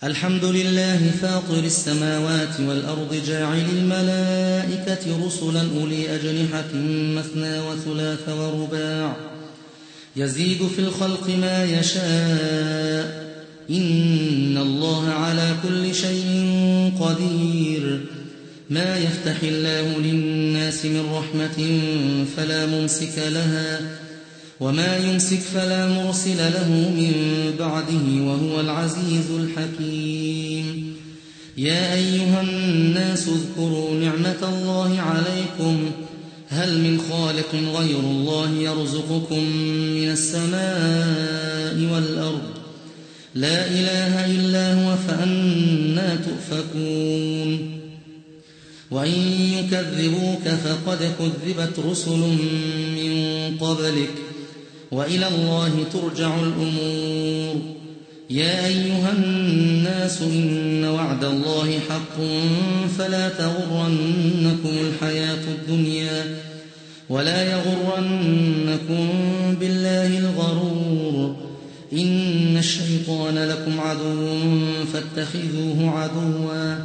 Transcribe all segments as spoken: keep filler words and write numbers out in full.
الحمد لله فاطر السماوات والأرض جاعل الملائكة رسلا أولي أجنحة مثنى وثلاث ورباع يزيد في الخلق ما يشاء إن الله على كل شيء قدير. ما يفتح الله للناس من رحمة فلا ممسك لها وما يمسك فلا مرسل له من بعده وهو العزيز الحكيم. يا أيها الناس اذكروا نعمة الله عليكم هل من خالق غير الله يرزقكم من السماء والأرض لا إله إلا هو فأنى تؤفكون. وإن يكذبوك فقد كذبت رسل من قبلك وإلى الله ترجع الأمور. يا أيها الناس إن وعد الله حق فلا تغرنكم الحياة الدنيا ولا يغرنكم بالله الغرور. إن الشيطان لكم عدو فاتخذوه عدوا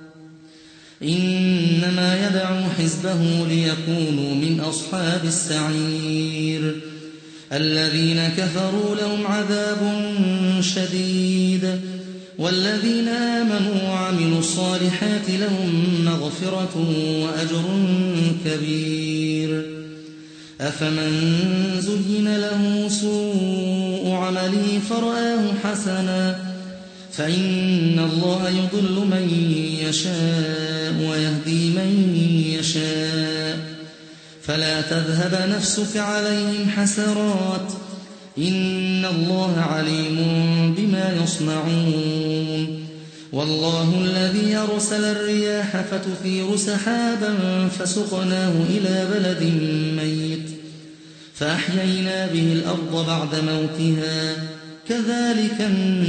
إنما يدعو حزبه ليكونوا من أصحاب السعير. الذين كفروا لهم عذاب شديد والذين آمنوا وعملوا الصالحات لهم مغفرة وأجر كبير. أفمن زين له سوء عمله فرآه حسنا فإن الله يضل من يشاء ويهدي من يشاء فلا تذهب نفسك عليهم حسرات إن الله عليم بما يصنعون. والله الذي أرسل الرياح فتثير سحابا فسقناه إلى بلد ميت فأحيينا به الأرض بعد موتها كذلك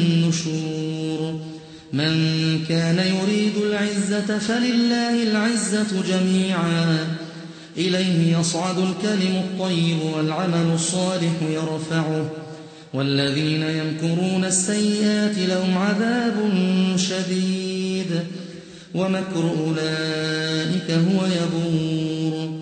النشور. من كان يريد العزة فلله العزة جميعا إليه يصعد الكلم الطيب والعمل الصالح يرفعه والذين يمكرون السيئات لهم عذاب شديد ومكر أولئك هو يبور.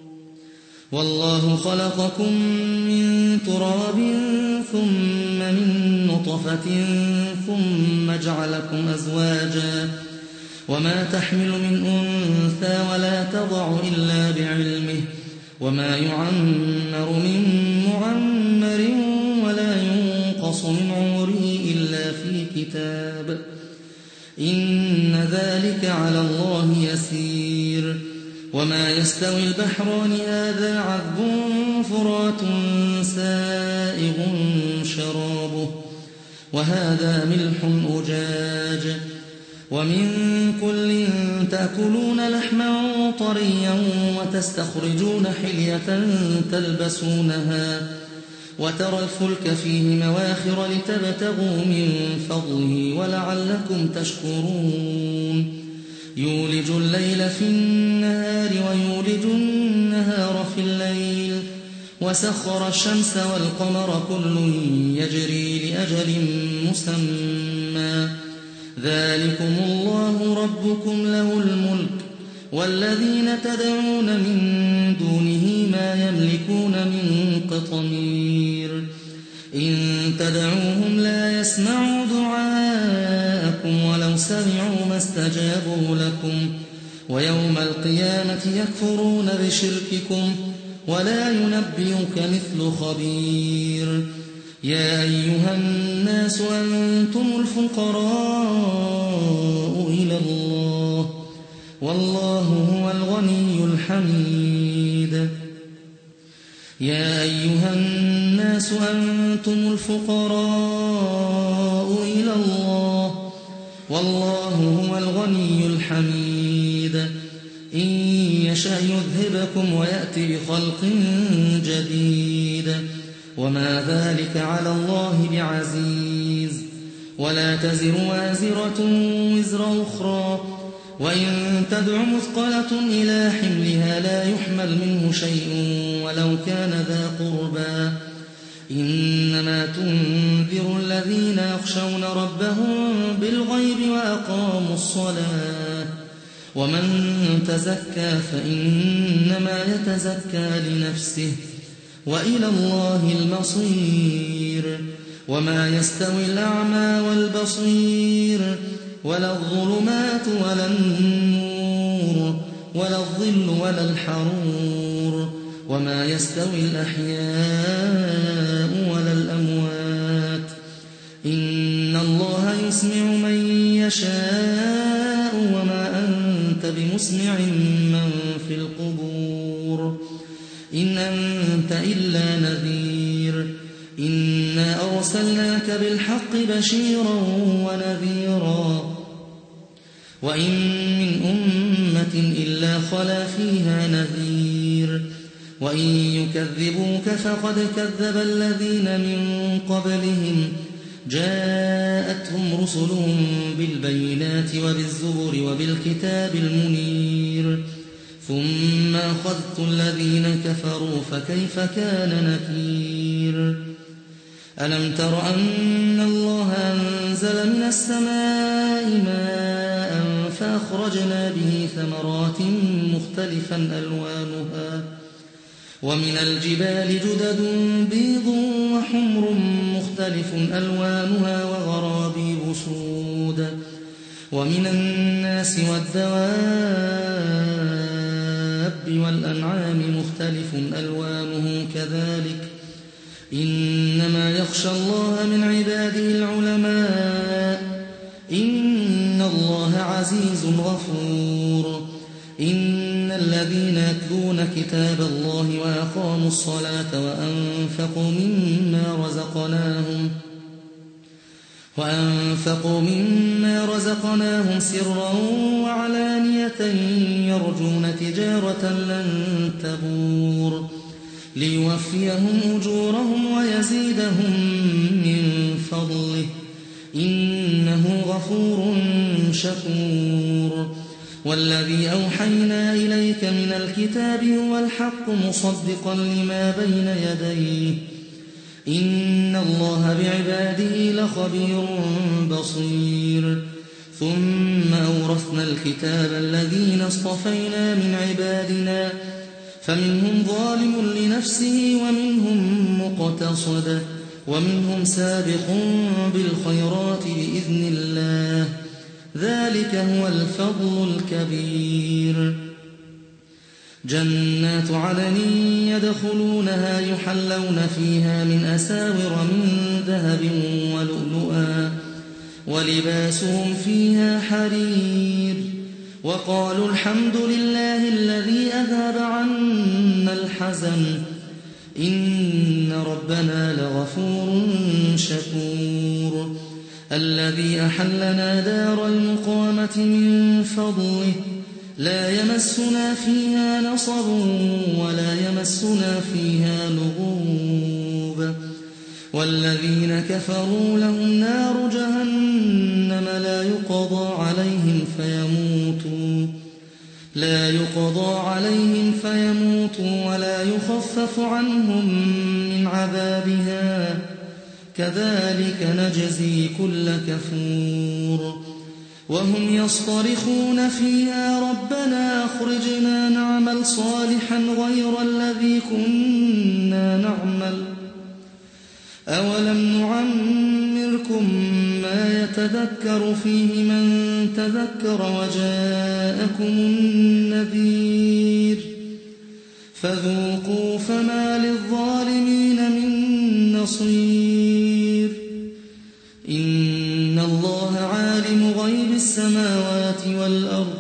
والله خلقكم من تراب ثم من نطفة ثم جعلكم أزواجا وما تحمل من أنثى ولا تضع إلا بعلمه وما يعمر من معمر ولا ينقص من عمره إلا في كتاب إن ذلك على الله يسير. وما يستوي البحران هذا عذب فرات سائغ شرابه وهذا ملح أجاج ومن كل تأكلون لحما طريا وتستخرجون حلية تلبسونها وترى الفلك فيه مواخر لتبتغوا من فضله ولعلكم تشكرون. يولج الليل في النهار ويولج النهار في الليل وسخر الشمس والقمر كل يجري لأجل مسمى ذلكم الله ربكم له الملك والذين تدعون من دونه ما يملكون من قطمير. إن تدعوهم لا يسمعوا دعاءكم ولو سمعوا ما استجابوا لكم ويوم القيامة يكفرون بشرككم ولا ينبئك مثل خبير. يا أيها الناس أنتم الفقراء إلى الله والله هو الغني الحميد. يا أيها الناس أنتم الفقراء إلى الله والله هو الغني الحميد. إن يشأ يذهبكم ويأتي بخلق جديد وما ذلك على الله بعزيز. ولا تزر وازرة وزر أخرى وإن تدع مثقلة إلى حملها لا يحمل منه شيء ولو كان ذا قربى إنما تنذر الذين يخشون ربهم بالغيب وأقاموا الصلاة ومن تزكى فإنما يتزكى لنفسه وإلى الله المصير وما يستوي الأعمى والبصير ولا الظلمات ولا النور ولا الظل ولا الحرور وما يستوي الأحياء ولا الأموات إن الله يسمع من يشاء وما أنت بمسمع من في القبور إن أنت إلا نذير إنا أرسلناك بالحق بشيرا ونذيرا وإن من أمة إلا خلا فيها نذير وإن يكذبوك فقد كذب الذين من قبلهم جاءتهم رسلهم بالبينات وبالزبر وبالكتاب المنير ثم أخذت الذين كفروا فكيف كان نكير ألم تر أن الله أنزل من السماء ماء فأخرجنا به ثمرات مختلفا ألوانها ومن الجبال جدد بيض وحمر مختلف ألوانها وغرابيب سود ومن الناس والدواب والأنعام مختلف ألوانه كذلك إنما يخشى الله من عباده العلماء إن الله عزيز غفور إن الذين يتلون كتاب الله وأقاموا الصلاة وأنفقوا مما رزقناهم وأنفقوا مما رزقناهم سرا وعلانية يرجون تجارة لن تبور ليوفيهم أجورهم ويزيدهم من فضله إنه غفور شكور والذي أوحينا إليك من الكتاب هو الحق مصدقا لما بين يديه إن الله بعباده لخبير بصير ثم أورثنا الكتاب الذين اصطفينا من عبادنا فمنهم ظالم لنفسه ومنهم مقتصد ومنهم سابق بالخيرات بإذن الله ذلك هو الفضل الكبير جنات عدن يدخلونها يحلون فيها من أساور من ذهب ولؤلؤا ولباسهم فيها حرير وقالوا الحمد لله الذي أذهب عنا الحزن إن ربنا لغفور شكور الذي أحلنا دار المقامة من فضله لا يمسنا فيها نصب ولا يمسنا فيها لغوب والذين كفروا لهم نار جهنم لا يقضى عليهم فيموتوا لا يقضى عليهم فيموتوا ولا يخفف عنهم من عذابها كذلك نجزي كل كفور وهم يصطرخون فيها ربنا أخرجنا نعمل صالحا غير الذي كنا نعمل أولم نعمركم ما يتذكر فيه من تذكر وجاءكم النذير فذوقوا فما للظالمين من نصير إن الله عالم غيب السماوات والأرض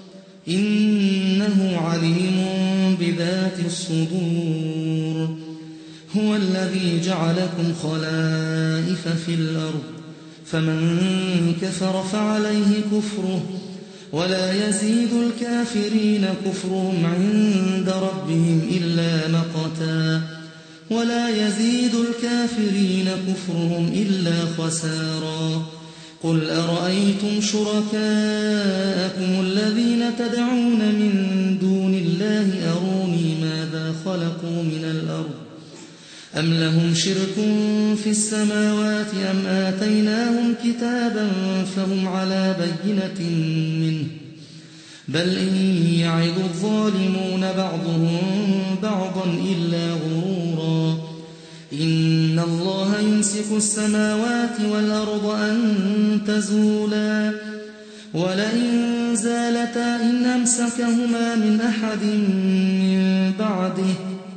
إنه عليم بذات الصدور هو الذي جعلكم خلائف في الأرض فمن كفر فعليه كفره ولا يزيد الكافرين كفرهم عند ربهم إلا مقتا ولا يزيد الكافرين كفرهم إلا خسارا قل أرأيتم شركاءكم الذين تدعون من دون الله أروني ماذا خلقوا من الأرض أم لهم شرك في السماوات أم آتيناهم كتابا فهم على بينة منه بل إن يعد الظالمون بعضهم بعضا إلا غرورا إن الله يمسك السماوات والأرض أن تزولا ولئن زالتا إن أمسكهما من أحد من بعده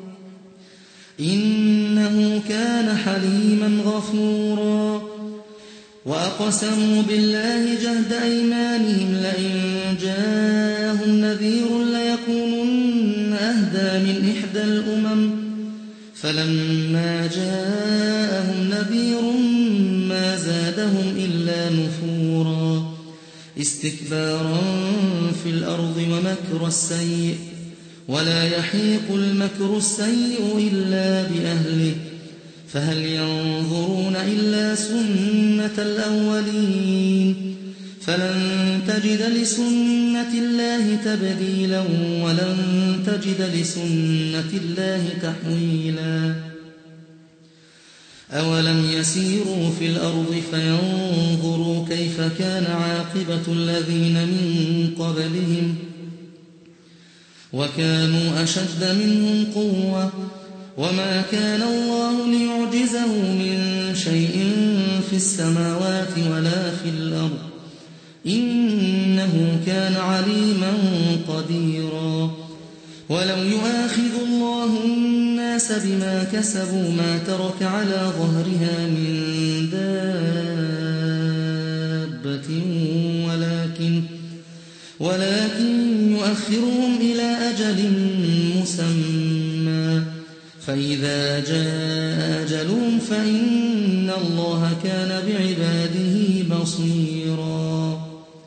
إنه كان حليما غفورا وأقسموا بالله جهد أيمانهم لئن جاءهم نذير ليكونن أهدى من إحدى الأمم فلما جاءهم نذير ما زادهم إلا نفورا استكبارا في الأرض ومكر السيء ولا يحيق المكر السيء إلا بأهله فهل ينظرون إلا سنة الأولين فلن تجد لسنة الله تبديلا ولن تجد لسنة الله تحويلا أولم يسيروا في الأرض فينظروا كيف كان عاقبة الذين من قبلهم وكانوا أشد منهم قوة وما كان الله ليعجزه من شيء في السماوات ولا في الأرض إنه كان عليما قديرا ولو يؤاخذ الله الناس بما كسبوا ما ترك على ظهرها من دابة ولكن ولكن يؤخرهم إلى أجل مسمى فإذا جاء أجلهم فإن الله كان بعباده بصيرا